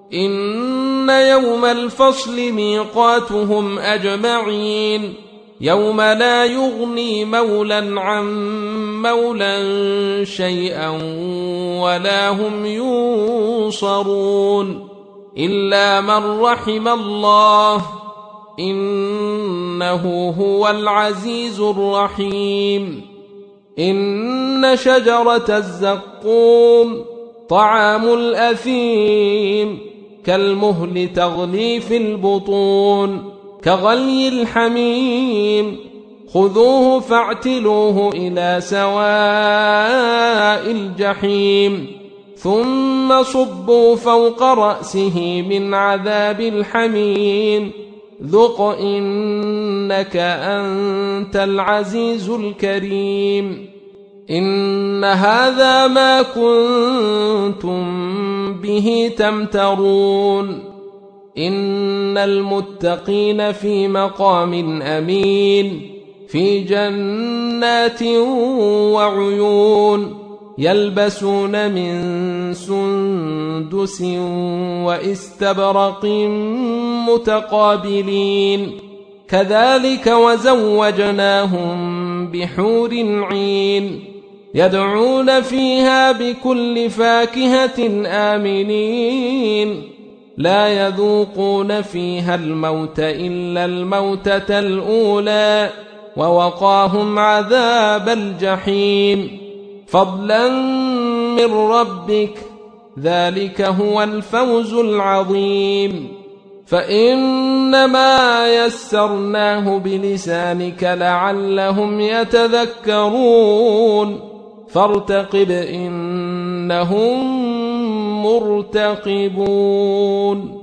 إن يوم الفصل ميقاتهم أجمعين يوم لا يغني مولى عن مولى شيئا ولا هم ينصرون إلا من رحم الله إنه هو العزيز الرحيم. إن شجرة الزقوم طعام الأثيم كالمهل تغلي في البطون كغلي الحميم خذوه فاعتلوه إلى سواء الجحيم ثم صبوا فوق رأسه من عذاب الحميم ذق إنك أنت العزيز الكريم. إن هذا ما كنتم به تمترون إن المتقين في مقام أمين في جنات وعيون يلبسون من سندس واستبرق متقابلين كذلك وزوجناهم بحور عين يدعون فيها بكل فاكهة آمنين لا يذوقون فيها الموت إلا الموتة الأولى ووقاهم عذاب الجحيم فضلا من ربك ذلك هو الفوز العظيم. فإنما يسرناه بلسانك لعلهم يتذكرون فارتقب إنهم مرتقبون.